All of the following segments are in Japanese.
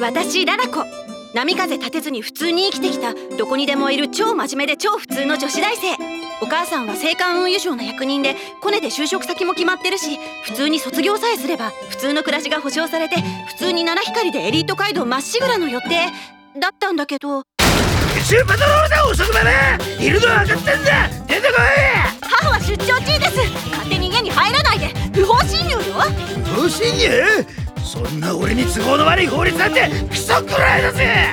私ララコ、波風立てずに普通に生きてきたどこにでもいる超真面目で超普通の女子大生。お母さんは青函運輸省の役人でコネで就職先も決まってるし、普通に卒業さえすれば普通の暮らしが保証されて、普通に七光でエリート街道まっしぐらの予定だったんだけど。 宇宙パトロールだ、遅くまでいるのは分かってんだ、出てこい。 母は出張中です。勝手に家に入らないで。不法侵入よ。 不法侵入？そんな俺に都合の悪い法律なんてクソくらいだぜ。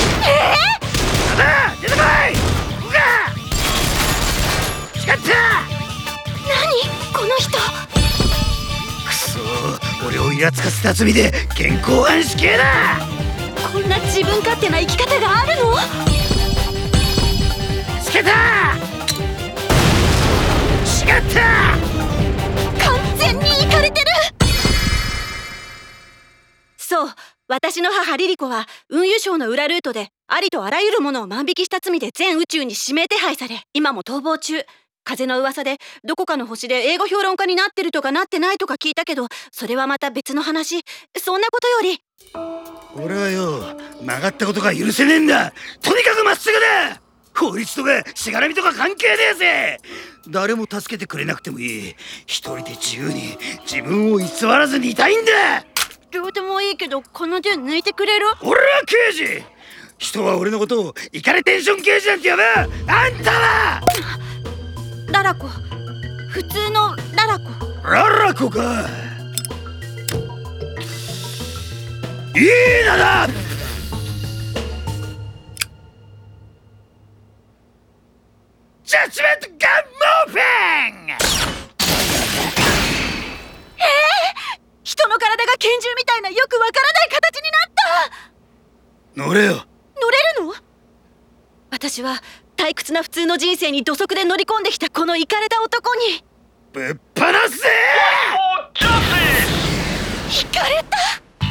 だ出てこい。うが光った。 何この人。 くそー、俺をイラつかせた罪で現行犯死刑だ。 こんな自分勝手な生き方があるの？ つけた。違った。 完全にイカれてる。そう、私の母リリコは運輸省の裏ルートでありとあらゆるものを万引きした罪で全宇宙に指名手配され、今も逃亡中。風の噂でどこかの星で英語評論家になってるとかなってないとか聞いたけど、それはまた別の話。そんなことより俺はよ、曲がったことが許せねえんだ。とにかくまっすぐだ。法律とかしがらみとか関係ねえぜ。誰も助けてくれなくてもいい。一人で自由に自分を偽らずにいたいんだ。 どうでもいいけど、この銃抜いてくれる？ 俺は刑事。人は俺のことをイカレテンション刑事なんて呼ぶ。あんたはララコ、普通のララコ。 ララコか。いいなだ。ジャッジメントガンモーフィング。 人の体が拳銃みたいなよくわからない形になった。 乗れよ。 乗れるの？私は退屈な普通の人生に土足で乗り込んできたこのイカれた男にぶっ放せ。 イカれた。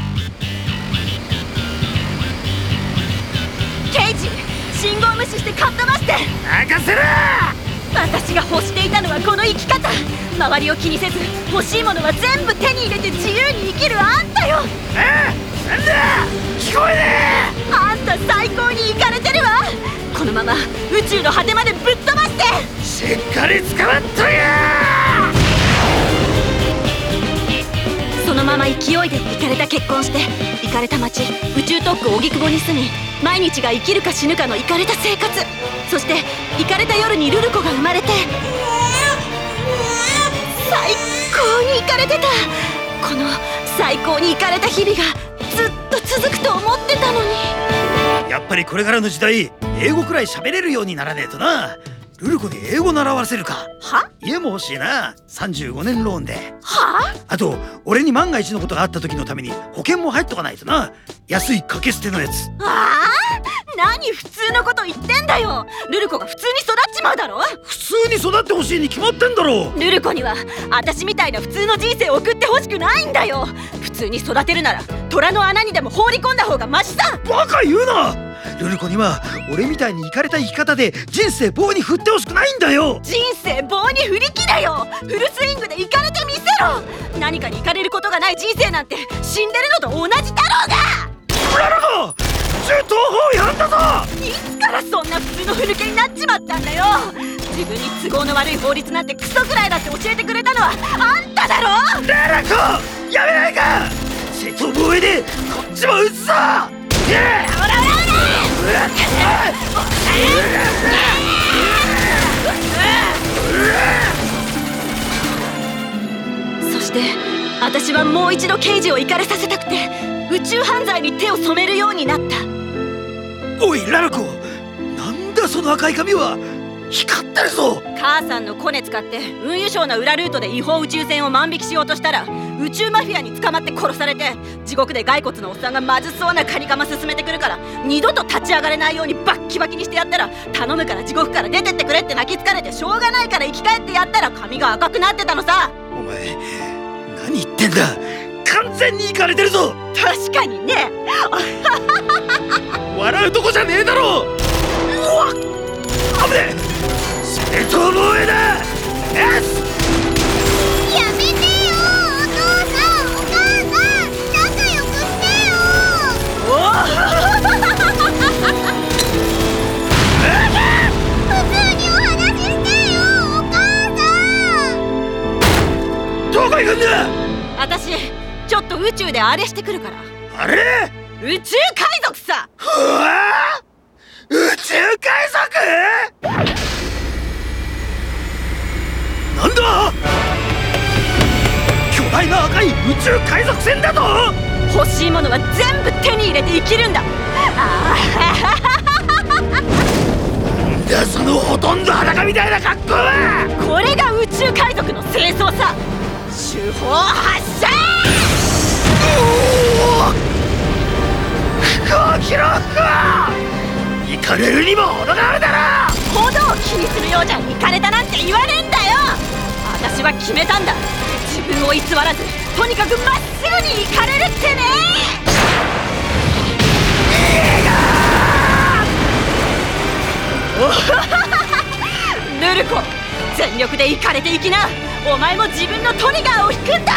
刑事、信号無視してかっ飛ばして。 任せろ。 私が欲していたのはこの生き方。周りを気にせず欲しいものは全部手に入れて自由に生きるあんたよ。 なんだ聞こえねえ。あんた最高にイカれてるわ。このまま宇宙の果てまでぶっ飛ばして。 しっかり捕まっとや。 そのまま勢いでイカれた結婚して、イカれた町宇宙特区荻窪に住み、毎日が生きるか死ぬかのイカれた生活。そしてイカれた夜にルルコが生まれて、最高にイカれてた。この最高にイカれた日々がずっと続くと思ってたのに。 やっぱりこれからの時代、英語くらい喋れるようにならねえとな。ルルコに英語習わせるか。 は？ 家も欲しいな。35年ローンで。 は？ あと俺に万が一のことがあった時のために保険も入っとかないとな。安い掛け捨てのやつ。 ああ、何普通のこと言ってんだよ。ルルコが普通に育っちまうだろ。 普通に育ってほしいに決まってんだろ。 ルルコには私みたいな普通の人生を送ってほしくないんだよ。普通に育てるなら虎の穴にでも放り込んだ方がマシさ。 バカ言うな。ルルコには俺みたいにイカれた生き方で人生棒に振ってほしくないんだよ。 人生棒に振り切れよ。フルスイングでイカれてみせろ。何かにイカれることがない人生なんて死んでるのと同じだろうが。 ララコ、銃刀法違反だぞ。 いつからそんな普通のふぬけになっちまったんだよ。自分に都合の悪い法律なんてクソくらいだって教えてくれたのはあんただろ。 ララコ、やめないか。正当防衛でこっちも撃つぞ。そして私はもう一度刑事をイカれさせたくて、宇宙犯罪に手を染めるようになった。おいララコ、なんだその赤い髪は。光ってるぞ。母さんのコネ使って運輸省の裏ルートで違法宇宙船を万引きしようとしたら、宇宙マフィアに捕まって殺されて、地獄で骸骨のおっさんがまずそうなカニカマ進めてくるから、二度と立ち上がれないようにバッキバキにしてやったら、頼むから地獄から出てってくれって泣きつかれてしょうがないから生き返ってやったら髪が赤くなってたのさ。お前何言ってんだ。完全にイカれてるぞ。確かにね。笑うとこじゃねえだろ。うわっ、危ねえ。正当防衛だ。よし。 やめてよ、お父さんお母さん、仲良くしてよ。 おいどこ行くんだ。 私ちょっと宇宙であれしてくるから。 あれ、 宇宙海賊さ。 うわ宇宙海賊。なんだ、巨大な赤い宇宙海賊船だと。 欲しいものは全部手に入れて生きるんだ。 なんだそのほとんど裸みたいな格好は。 これが宇宙海賊の清掃さ。手法発射。 服を着ろ、服を。イカれるにも程があるだろ。 程を気にするようじゃイカれたなんて言わねえんだよ。私は決めたんだ。自分を偽らずとにかくまっすぐにイカれるってね。ヌルコ、全力でイカれていきな。お前も自分のトリガーを引くんだ。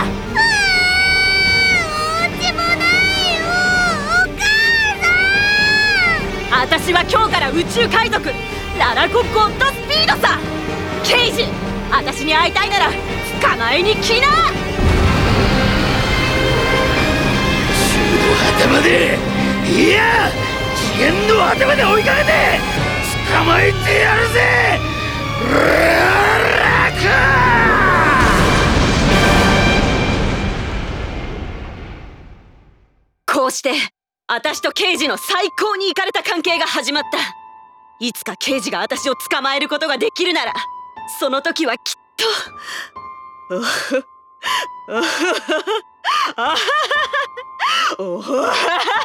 私は今日から宇宙海賊ララコ・ゴッドスピードさ。ケイジ、私に会いたいなら捕まえに来な。 宙の果てまで、いや次元の果てまで追いかけて捕まえてやるぜ。ラク。こうして私とケイジの最高にイカれた関係が始まった。いつかケイジが私を捕まえることができるなら、その時はきっとおははは